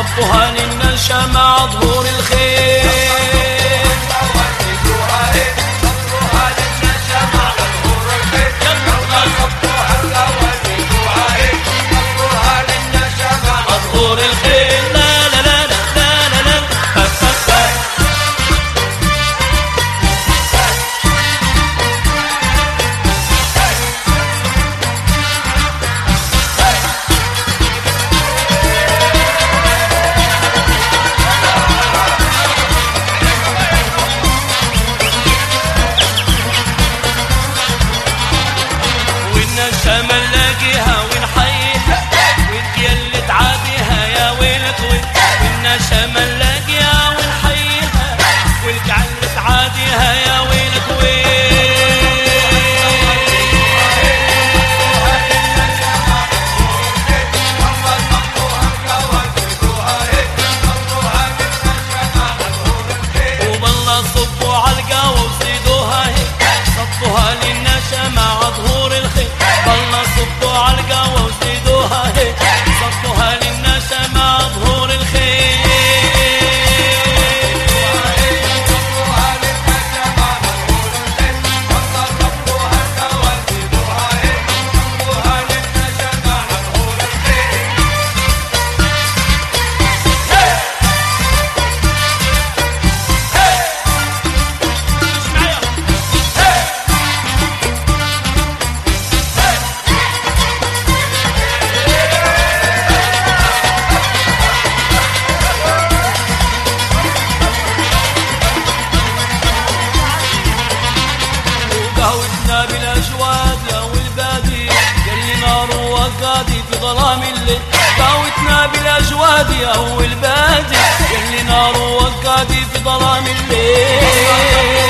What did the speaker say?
صبوها للنشا مع ظهور الخير. نلاقيها ونحييها وانت يلي تعاديها يا ويلك والنشا نلاقيها ونحييها والك على تعاديها يا ويلك وبالله صبوا على القهوة وزيدوها هيك صبوها للنشا مع ظهور الخير. والله صبوا على القهوة وزيدوها هيك صبوها للنشا مع ظهور الخير. قهوتنا بالاجواد يا والبادي يلي نار وقادي في ظلام الليل. قهوتنا بالاجواد يا والبادي يلي نار وقادي في ظلام الليل.